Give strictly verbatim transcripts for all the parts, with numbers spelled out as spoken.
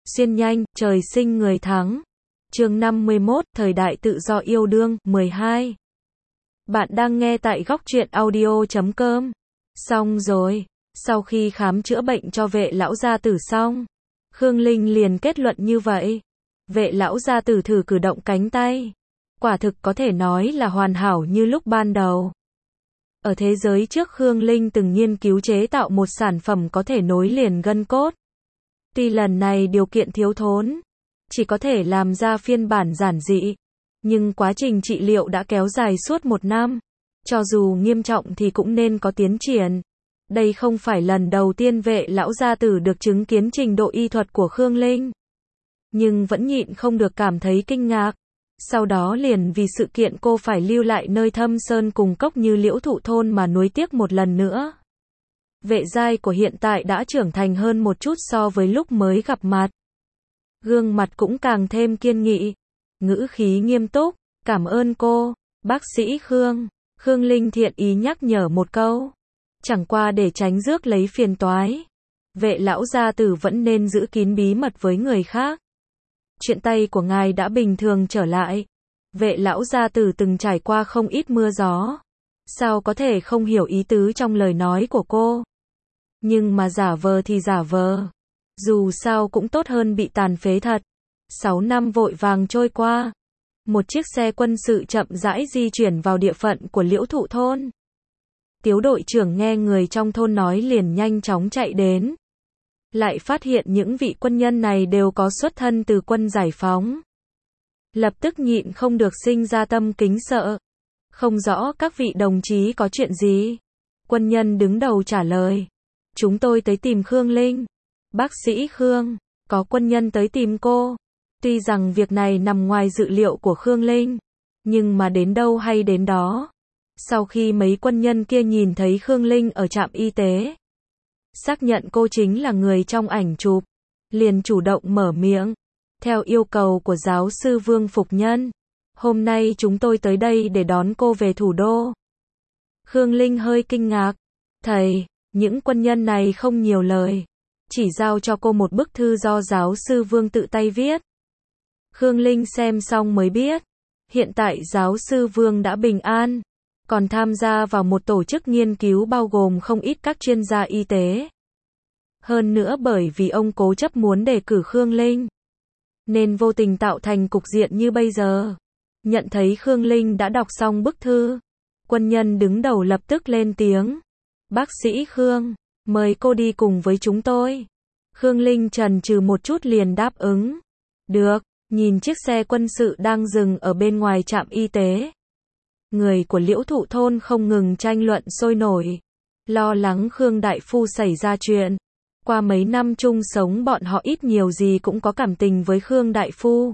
Xuyên nhanh, trời sinh người thắng. Chương năm mươi mốt, thời đại tự do yêu đương, mười hai. Bạn đang nghe tại góc truyện audio chấm com. Xong rồi, sau khi khám chữa bệnh cho vệ lão gia tử xong, Khương Linh liền kết luận như vậy. Vệ lão gia tử thử cử động cánh tay. Quả thực có thể nói là hoàn hảo như lúc ban đầu. Ở thế giới trước Khương Linh từng nghiên cứu chế tạo một sản phẩm có thể nối liền gân cốt. Tuy lần này điều kiện thiếu thốn, chỉ có thể làm ra phiên bản giản dị, nhưng quá trình trị liệu đã kéo dài suốt một năm. Cho dù nghiêm trọng thì cũng nên có tiến triển. Đây không phải lần đầu tiên vệ lão gia tử được chứng kiến trình độ y thuật của Khương Linh. Nhưng vẫn nhịn không được cảm thấy kinh ngạc. Sau đó liền vì sự kiện cô phải lưu lại nơi thâm sơn cùng cốc như Liễu Thụ Thôn mà nuối tiếc một lần nữa. Vệ giai của hiện tại đã trưởng thành hơn một chút so với lúc mới gặp mặt. Gương mặt cũng càng thêm kiên nghị. Ngữ khí nghiêm túc. Cảm ơn cô, bác sĩ Khương. Khương Linh thiện ý nhắc nhở một câu. Chẳng qua để tránh rước lấy phiền toái. Vệ lão gia tử vẫn nên giữ kín bí mật với người khác. Chuyện tay của ngài đã bình thường trở lại. Vệ lão gia tử từng trải qua không ít mưa gió. Sao có thể không hiểu ý tứ trong lời nói của cô. Nhưng mà giả vờ thì giả vờ. Dù sao cũng tốt hơn bị tàn phế thật. Sáu năm vội vàng trôi qua. Một chiếc xe quân sự chậm rãi di chuyển vào địa phận của Liễu Thụ Thôn. Tiếu đội trưởng nghe người trong thôn nói liền nhanh chóng chạy đến. Lại phát hiện những vị quân nhân này đều có xuất thân từ quân giải phóng. Lập tức nhịn không được sinh ra tâm kính sợ. Không rõ các vị đồng chí có chuyện gì. Quân nhân đứng đầu trả lời. Chúng tôi tới tìm Khương Linh. Bác sĩ Khương, có quân nhân tới tìm cô. Tuy rằng việc này nằm ngoài dự liệu của Khương Linh, nhưng mà đến đâu hay đến đó. Sau khi mấy quân nhân kia nhìn thấy Khương Linh ở trạm y tế, xác nhận cô chính là người trong ảnh chụp, liền chủ động mở miệng. Theo yêu cầu của giáo sư Vương Phục Nhân, hôm nay chúng tôi tới đây để đón cô về thủ đô. Khương Linh hơi kinh ngạc. Thầy, những quân nhân này không nhiều lời. Chỉ giao cho cô một bức thư do giáo sư Vương tự tay viết. Khương Linh xem xong mới biết. Hiện tại giáo sư Vương đã bình an. Còn tham gia vào một tổ chức nghiên cứu bao gồm không ít các chuyên gia y tế. Hơn nữa bởi vì ông cố chấp muốn đề cử Khương Linh, nên vô tình tạo thành cục diện như bây giờ. Nhận thấy Khương Linh đã đọc xong bức thư, quân nhân đứng đầu lập tức lên tiếng. Bác sĩ Khương, mời cô đi cùng với chúng tôi. Khương Linh chần chừ một chút liền đáp ứng. Được, nhìn chiếc xe quân sự đang dừng ở bên ngoài trạm y tế. Người của Liễu Thụ Thôn không ngừng tranh luận sôi nổi. Lo lắng Khương Đại Phu xảy ra chuyện. Qua mấy năm chung sống bọn họ ít nhiều gì cũng có cảm tình với Khương Đại Phu.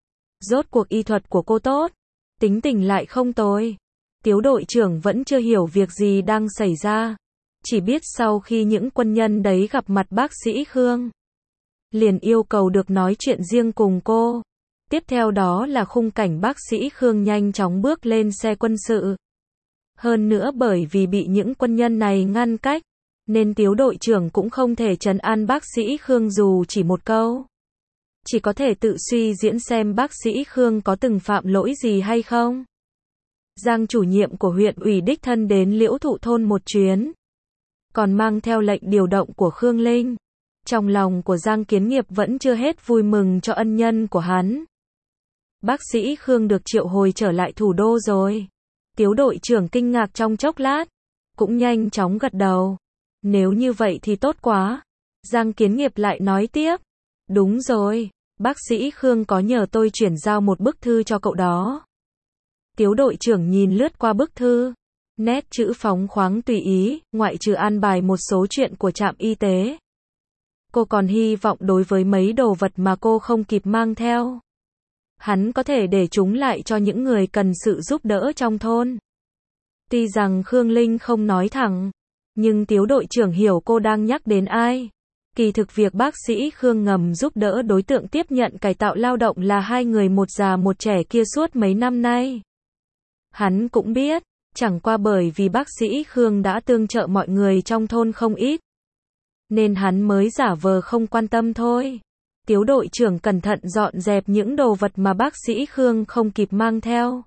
Rốt cuộc y thuật của cô tốt. Tính tình lại không tồi. Tiếu đội trưởng vẫn chưa hiểu việc gì đang xảy ra. Chỉ biết sau khi những quân nhân đấy gặp mặt bác sĩ Khương, liền yêu cầu được nói chuyện riêng cùng cô. Tiếp theo đó là khung cảnh bác sĩ Khương nhanh chóng bước lên xe quân sự. Hơn nữa bởi vì bị những quân nhân này ngăn cách, nên tiếu đội trưởng cũng không thể trấn an bác sĩ Khương dù chỉ một câu. Chỉ có thể tự suy diễn xem bác sĩ Khương có từng phạm lỗi gì hay không. Giang chủ nhiệm của huyện ủy đích thân đến Liễu Thụ Thôn một chuyến, còn mang theo lệnh điều động của Khương Linh. Trong lòng của Giang Kiến Nghiệp vẫn chưa hết vui mừng cho ân nhân của hắn. Bác sĩ Khương được triệu hồi trở lại thủ đô rồi. Tiếu đội trưởng kinh ngạc trong chốc lát, cũng nhanh chóng gật đầu. Nếu như vậy thì tốt quá. Giang Kiến Nghiệp lại nói tiếp. Đúng rồi, bác sĩ Khương có nhờ tôi chuyển giao một bức thư cho cậu đó. Tiếu đội trưởng nhìn lướt qua bức thư. Nét chữ phóng khoáng tùy ý, ngoại trừ an bài một số chuyện của trạm y tế. Cô còn hy vọng đối với mấy đồ vật mà cô không kịp mang theo, hắn có thể để chúng lại cho những người cần sự giúp đỡ trong thôn. Tuy rằng Khương Linh không nói thẳng, nhưng tiếu đội trưởng hiểu cô đang nhắc đến ai. Kỳ thực việc bác sĩ Khương ngầm giúp đỡ đối tượng tiếp nhận cải tạo lao động là hai người một già một trẻ kia suốt mấy năm nay. Hắn cũng biết, chẳng qua bởi vì bác sĩ Khương đã tương trợ mọi người trong thôn không ít, nên hắn mới giả vờ không quan tâm thôi. Tiếu đội trưởng cẩn thận dọn dẹp những đồ vật mà bác sĩ Khương không kịp mang theo.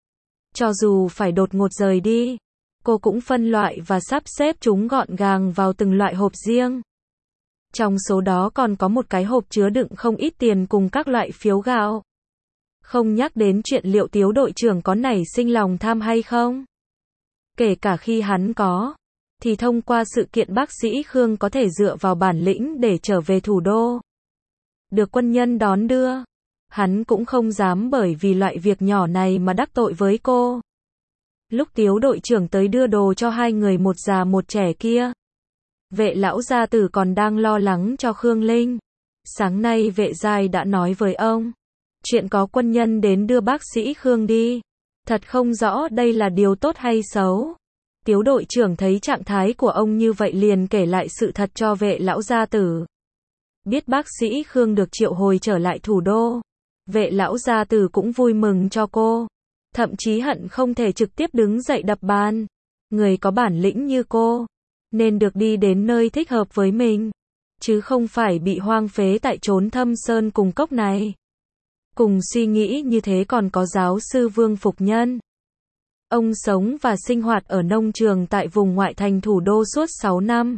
Cho dù phải đột ngột rời đi, cô cũng phân loại và sắp xếp chúng gọn gàng vào từng loại hộp riêng. Trong số đó còn có một cái hộp chứa đựng không ít tiền cùng các loại phiếu gạo. Không nhắc đến chuyện liệu Tiếu đội trưởng có nảy sinh lòng tham hay không. Kể cả khi hắn có, thì thông qua sự kiện bác sĩ Khương có thể dựa vào bản lĩnh để trở về thủ đô. Được quân nhân đón đưa, hắn cũng không dám bởi vì loại việc nhỏ này mà đắc tội với cô. Lúc Tiếu đội trưởng tới đưa đồ cho hai người một già một trẻ kia, Vệ lão gia tử còn đang lo lắng cho Khương Linh. Sáng nay Vệ giai đã nói với ông, chuyện có quân nhân đến đưa bác sĩ Khương đi. Thật không rõ đây là điều tốt hay xấu. Tiếu đội trưởng thấy trạng thái của ông như vậy liền kể lại sự thật cho Vệ lão gia tử. Biết bác sĩ Khương được triệu hồi trở lại thủ đô, Vệ lão gia tử cũng vui mừng cho cô. Thậm chí hận không thể trực tiếp đứng dậy đập bàn. Người có bản lĩnh như cô, nên được đi đến nơi thích hợp với mình, chứ không phải bị hoang phế tại chốn thâm sơn cùng cốc này. Cùng suy nghĩ như thế còn có giáo sư Vương Phục Nhân. Ông sống và sinh hoạt ở nông trường tại vùng ngoại thành thủ đô suốt sáu năm.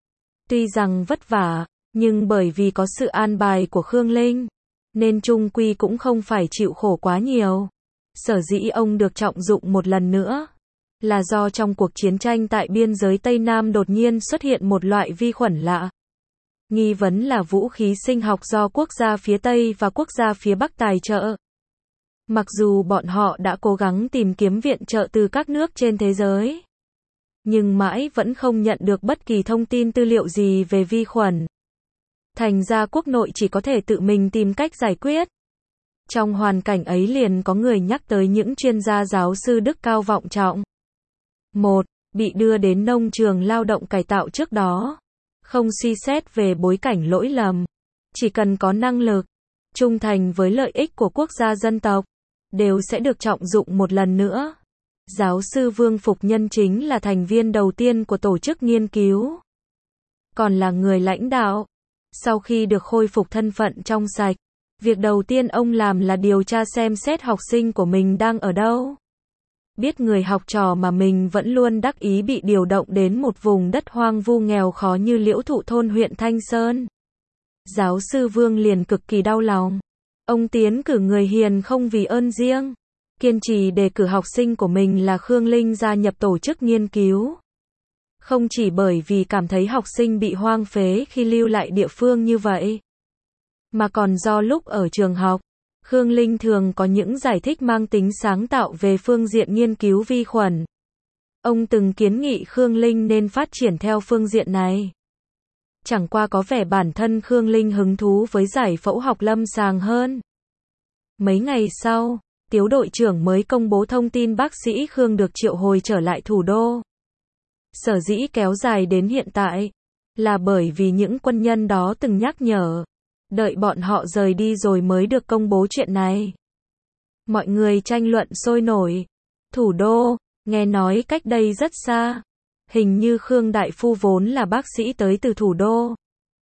Tuy rằng vất vả, nhưng bởi vì có sự an bài của Khương Linh, nên chung quy cũng không phải chịu khổ quá nhiều. Sở dĩ ông được trọng dụng một lần nữa, là do trong cuộc chiến tranh tại biên giới Tây Nam đột nhiên xuất hiện một loại vi khuẩn lạ. Nghi vấn là vũ khí sinh học do quốc gia phía Tây và quốc gia phía Bắc tài trợ. Mặc dù bọn họ đã cố gắng tìm kiếm viện trợ từ các nước trên thế giới, nhưng mãi vẫn không nhận được bất kỳ thông tin tư liệu gì về vi khuẩn. Thành ra quốc nội chỉ có thể tự mình tìm cách giải quyết. Trong hoàn cảnh ấy liền có người nhắc tới những chuyên gia giáo sư đức cao vọng trọng. Một, bị đưa đến nông trường lao động cải tạo trước đó. Không suy xét về bối cảnh lỗi lầm. Chỉ cần có năng lực, trung thành với lợi ích của quốc gia dân tộc, đều sẽ được trọng dụng một lần nữa. Giáo sư Vương Phục Nhân chính là thành viên đầu tiên của tổ chức nghiên cứu. Còn là người lãnh đạo. Sau khi được khôi phục thân phận trong sạch, việc đầu tiên ông làm là điều tra xem xét học sinh của mình đang ở đâu. Biết người học trò mà mình vẫn luôn đắc ý bị điều động đến một vùng đất hoang vu nghèo khó như Liễu Thụ thôn huyện Thanh Sơn. Giáo sư Vương liền cực kỳ đau lòng. Ông tiến cử người hiền không vì ơn riêng, kiên trì đề cử học sinh của mình là Khương Linh gia nhập tổ chức nghiên cứu. Không chỉ bởi vì cảm thấy học sinh bị hoang phế khi lưu lại địa phương như vậy, mà còn do lúc ở trường học, Khương Linh thường có những giải thích mang tính sáng tạo về phương diện nghiên cứu vi khuẩn. Ông từng kiến nghị Khương Linh nên phát triển theo phương diện này. Chẳng qua có vẻ bản thân Khương Linh hứng thú với giải phẫu học lâm sàng hơn. Mấy ngày sau, Tiếu đội trưởng mới công bố thông tin bác sĩ Khương được triệu hồi trở lại thủ đô. Sở dĩ kéo dài đến hiện tại, là bởi vì những quân nhân đó từng nhắc nhở, đợi bọn họ rời đi rồi mới được công bố chuyện này. Mọi người tranh luận sôi nổi. Thủ đô, nghe nói cách đây rất xa. Hình như Khương Đại Phu vốn là bác sĩ tới từ thủ đô.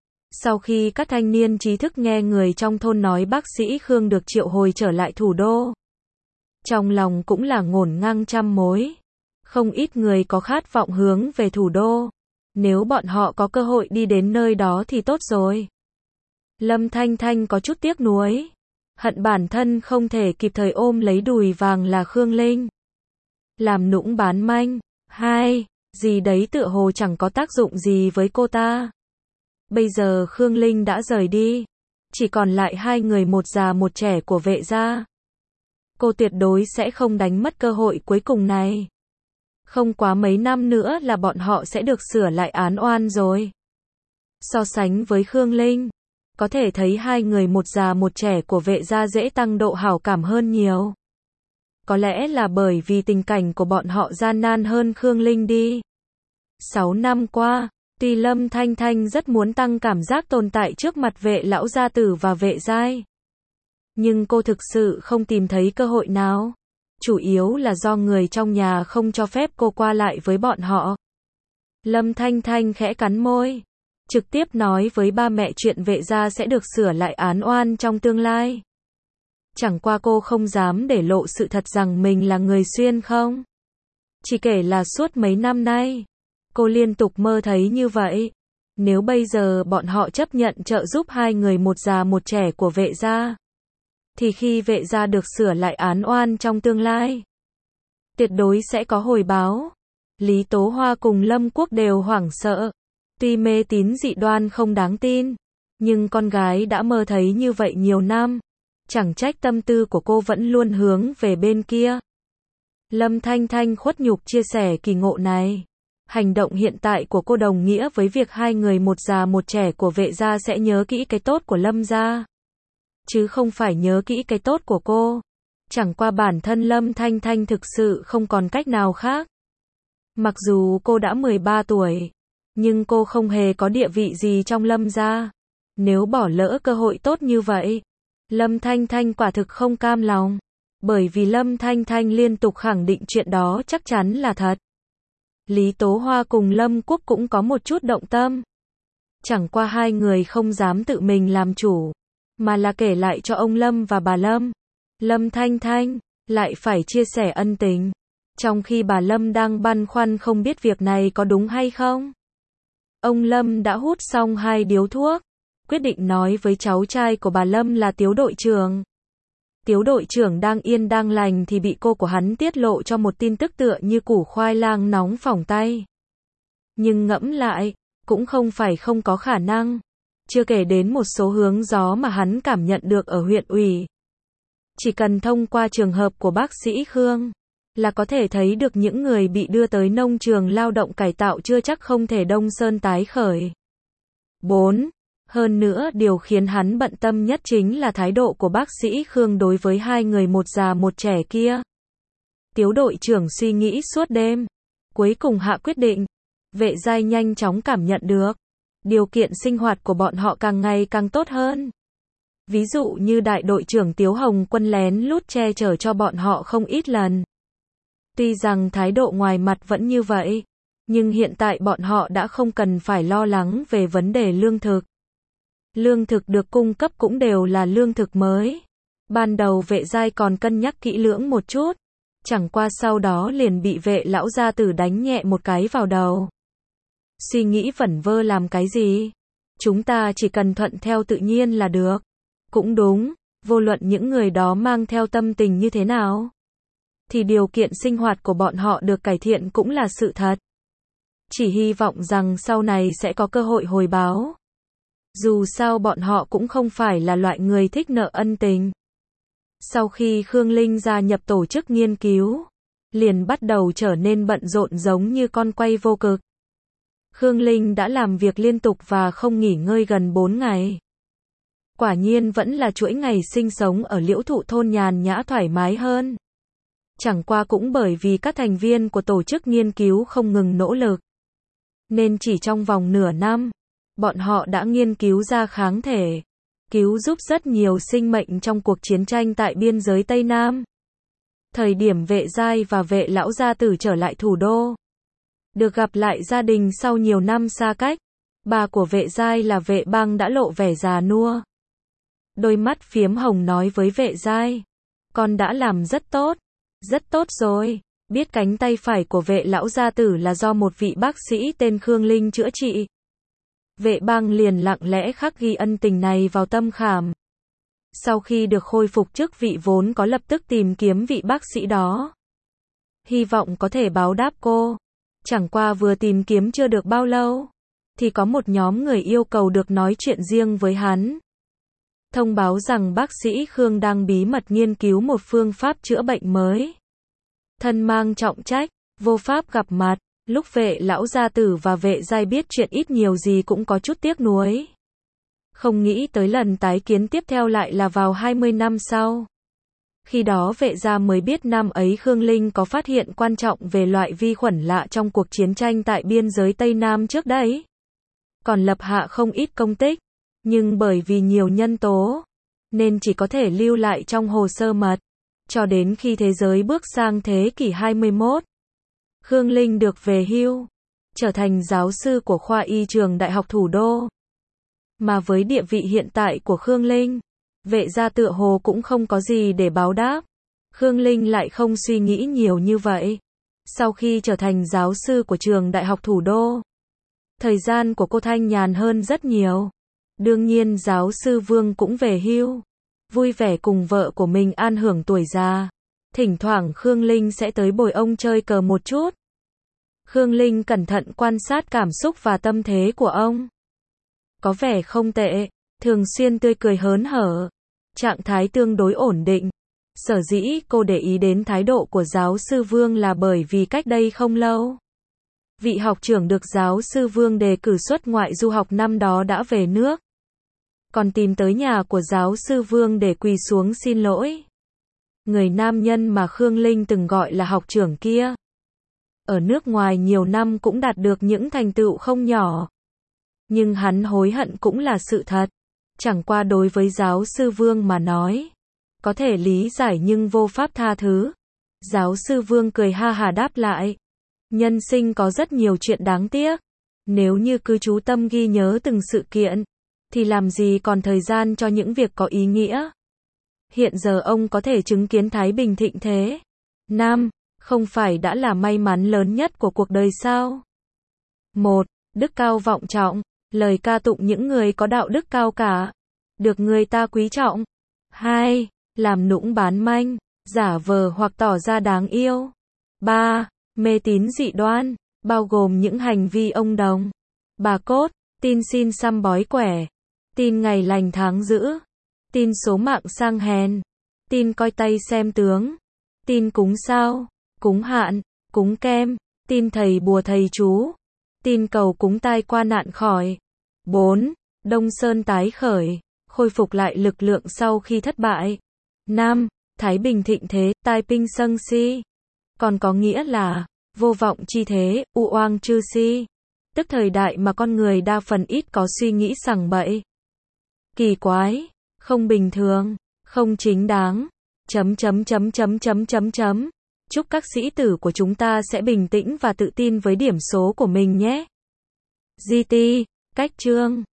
Sau khi các thanh niên trí thức nghe người trong thôn nói bác sĩ Khương được triệu hồi trở lại thủ đô, trong lòng cũng là ngổn ngang trăm mối. Không ít người có khát vọng hướng về thủ đô. Nếu bọn họ có cơ hội đi đến nơi đó thì tốt rồi. Lâm Thanh Thanh có chút tiếc nuối. Hận bản thân không thể kịp thời ôm lấy đùi vàng là Khương Linh. Làm nũng bán manh. Hai, gì đấy tựa hồ chẳng có tác dụng gì với cô ta. Bây giờ Khương Linh đã rời đi. Chỉ còn lại hai người một già một trẻ của Vệ gia. Cô tuyệt đối sẽ không đánh mất cơ hội cuối cùng này. Không quá mấy năm nữa là bọn họ sẽ được sửa lại án oan rồi. So sánh với Khương Linh, có thể thấy hai người một già một trẻ của Vệ gia dễ tăng độ hảo cảm hơn nhiều. Có lẽ là bởi vì tình cảnh của bọn họ gian nan hơn Khương Linh đi. Sáu năm qua, tuy Lâm Thanh Thanh rất muốn tăng cảm giác tồn tại trước mặt Vệ lão gia tử và Vệ giai, nhưng cô thực sự không tìm thấy cơ hội nào. Chủ yếu là do người trong nhà không cho phép cô qua lại với bọn họ. Lâm Thanh Thanh khẽ cắn môi. trực tiếp nói với ba mẹ chuyện vệ gia sẽ được sửa lại án oan trong tương lai. Chẳng qua cô không dám để lộ sự thật rằng mình là người xuyên không. Chỉ kể là suốt mấy năm nay, cô liên tục mơ thấy như vậy. Nếu bây giờ bọn họ chấp nhận trợ giúp hai người một già một trẻ của vệ gia, thì khi vệ gia được sửa lại án oan trong tương lai, tuyệt đối sẽ có hồi báo. Lý Tố Hoa cùng Lâm Quốc đều hoảng sợ. Tuy mê tín dị đoan không đáng tin, nhưng con gái đã mơ thấy như vậy nhiều năm. Chẳng trách tâm tư của cô vẫn luôn hướng về bên kia. Lâm Thanh Thanh khuất nhục chia sẻ kỳ ngộ này. Hành động hiện tại của cô đồng nghĩa với việc hai người một già một trẻ của vệ gia sẽ nhớ kỹ cái tốt của Lâm gia, chứ không phải nhớ kỹ cái tốt của cô. Chẳng qua bản thân Lâm Thanh Thanh thực sự không còn cách nào khác. Mặc dù cô đã mười ba tuổi, nhưng cô không hề có địa vị gì trong Lâm gia. Nếu bỏ lỡ cơ hội tốt như vậy, Lâm Thanh Thanh quả thực không cam lòng. Bởi vì Lâm Thanh Thanh liên tục khẳng định chuyện đó chắc chắn là thật. Lý Tố Hoa cùng Lâm Quốc cũng có một chút động tâm. Chẳng qua hai người không dám tự mình làm chủ, mà là kể lại cho ông Lâm và bà Lâm. Lâm Thanh Thanh lại phải chia sẻ ân tình, trong khi bà Lâm đang băn khoăn không biết việc này có đúng hay không. Ông Lâm đã hút xong hai điếu thuốc, quyết định nói với cháu trai của bà Lâm là Tiếu đội trưởng. Tiếu đội trưởng đang yên đang lành thì bị cô của hắn tiết lộ cho một tin tức tựa như củ khoai lang nóng phỏng tay. Nhưng ngẫm lại, cũng không phải không có khả năng. Chưa kể đến một số hướng gió mà hắn cảm nhận được ở huyện ủy. Chỉ cần thông qua trường hợp của bác sĩ Khương, là có thể thấy được những người bị đưa tới nông trường lao động cải tạo chưa chắc không thể đông sơn tái khởi. bốn. Hơn nữa điều khiến hắn bận tâm nhất chính là thái độ của bác sĩ Khương đối với hai người một già một trẻ kia. Tiếu đội trưởng suy nghĩ suốt đêm, cuối cùng hạ quyết định. Vệ giai nhanh chóng cảm nhận được, điều kiện sinh hoạt của bọn họ càng ngày càng tốt hơn. Ví dụ như đại đội trưởng Tiếu Hồng Quân lén lút che chở cho bọn họ không ít lần. Tuy rằng thái độ ngoài mặt vẫn như vậy, nhưng hiện tại bọn họ đã không cần phải lo lắng về vấn đề lương thực. Lương thực được cung cấp cũng đều là lương thực mới. Ban đầu vệ giai còn cân nhắc kỹ lưỡng một chút, chẳng qua sau đó liền bị vệ lão gia tử đánh nhẹ một cái vào đầu. Suy nghĩ vẩn vơ làm cái gì? Chúng ta chỉ cần thuận theo tự nhiên là được. Cũng đúng, vô luận những người đó mang theo tâm tình như thế nào, thì điều kiện sinh hoạt của bọn họ được cải thiện cũng là sự thật. Chỉ hy vọng rằng sau này sẽ có cơ hội hồi báo. Dù sao bọn họ cũng không phải là loại người thích nợ ân tình. Sau khi Khương Linh gia nhập tổ chức nghiên cứu, liền bắt đầu trở nên bận rộn giống như con quay vô cực. Khương Linh đã làm việc liên tục và không nghỉ ngơi gần bốn ngày. Quả nhiên vẫn là chuỗi ngày sinh sống ở Liễu Thụ thôn nhàn nhã thoải mái hơn. Chẳng qua cũng bởi vì các thành viên của tổ chức nghiên cứu không ngừng nỗ lực, nên chỉ trong vòng nửa năm, bọn họ đã nghiên cứu ra kháng thể, cứu giúp rất nhiều sinh mệnh trong cuộc chiến tranh tại biên giới Tây Nam. Thời điểm vệ giai và vệ lão gia tử trở lại thủ đô, được gặp lại gia đình sau nhiều năm xa cách, bà của vệ giai là vệ băng đã lộ vẻ già nua. Đôi mắt phiếm hồng nói với vệ giai, con đã làm rất tốt, rất tốt rồi. Biết cánh tay phải của vệ lão gia tử là do một vị bác sĩ tên Khương Linh chữa trị. Vệ băng liền lặng lẽ khắc ghi ân tình này vào tâm khảm. Sau khi được khôi phục chức vị vốn có lập tức tìm kiếm vị bác sĩ đó, hy vọng có thể báo đáp cô. Chẳng qua vừa tìm kiếm chưa được bao lâu, thì có một nhóm người yêu cầu được nói chuyện riêng với hắn. Thông báo rằng bác sĩ Khương đang bí mật nghiên cứu một phương pháp chữa bệnh mới. Thân mang trọng trách, vô pháp gặp mặt. Lúc vệ lão gia tử và vệ giai biết chuyện ít nhiều gì cũng có chút tiếc nuối. Không nghĩ tới lần tái kiến tiếp theo lại là vào hai mươi năm sau. Khi đó vệ gia mới biết năm ấy Khương Linh có phát hiện quan trọng về loại vi khuẩn lạ trong cuộc chiến tranh tại biên giới Tây Nam trước đấy. Còn lập hạ không ít công tích, nhưng bởi vì nhiều nhân tố, nên chỉ có thể lưu lại trong hồ sơ mật. Cho đến khi thế giới bước sang thế kỷ hai mươi mốt, Khương Linh được về hưu. trở thành giáo sư của khoa y trường Đại học Thủ đô. Mà với địa vị hiện tại của Khương Linh, Vệ gia tựa hồ cũng không có gì để báo đáp. Khương Linh lại không suy nghĩ nhiều như vậy. Sau khi trở thành giáo sư của trường Đại học Thủ đô, thời gian của cô thanh nhàn hơn rất nhiều. Đương nhiên giáo sư Vương cũng về hưu, vui vẻ cùng vợ của mình an hưởng tuổi già. Thỉnh thoảng Khương Linh sẽ tới bồi ông chơi cờ một chút. Khương Linh cẩn thận quan sát cảm xúc và tâm thế của ông. Có vẻ không tệ, thường xuyên tươi cười hớn hở, trạng thái tương đối ổn định. Sở dĩ cô để ý đến thái độ của giáo sư Vương là bởi vì cách đây không lâu, vị học trưởng được giáo sư Vương đề cử xuất ngoại du học năm đó đã về nước, còn tìm tới nhà của giáo sư Vương để quỳ xuống xin lỗi. Người nam nhân mà Khương Linh từng gọi là học trưởng kia, ở nước ngoài nhiều năm cũng đạt được những thành tựu không nhỏ. Nhưng hắn hối hận cũng là sự thật. Chẳng qua đối với giáo sư Vương mà nói, có thể lý giải nhưng vô pháp tha thứ. Giáo sư Vương cười ha hà đáp lại. Nhân sinh có rất nhiều chuyện đáng tiếc. Nếu như cứ chú tâm ghi nhớ từng sự kiện, thì làm gì còn thời gian cho những việc có ý nghĩa. Hiện giờ ông có thể chứng kiến Thái Bình thịnh thế. Nam, không phải đã là may mắn lớn nhất của cuộc đời sao? một. Đức cao vọng trọng. Lời ca tụng những người có đạo đức cao cả, được người ta quý trọng. hai. Làm nũng bán manh, giả vờ hoặc tỏ ra đáng yêu. ba. Mê tín dị đoan, bao gồm những hành vi ông đồng, bà cốt, tin xin xăm bói quẻ, tin ngày lành tháng dữ, tin số mạng sang hèn, tin coi tay xem tướng, tin cúng sao, cúng hạn, cúng kem, tin thầy bùa thầy chú, tin cầu cúng tai qua nạn khỏi. bốn. Đông Sơn tái khởi, khôi phục lại lực lượng sau khi thất bại. năm. Thái Bình thịnh thế, tai pinh sâng si. Còn có nghĩa là, vô vọng chi thế, u oang chư si. Tức thời đại mà con người đa phần ít có suy nghĩ sằng bậy, kỳ quái, không bình thường, không chính đáng. Chấm chấm chấm chấm chấm chấm chấm. Chúc các sĩ tử của chúng ta sẽ bình tĩnh và tự tin với điểm số của mình nhé. giê tê, cách chương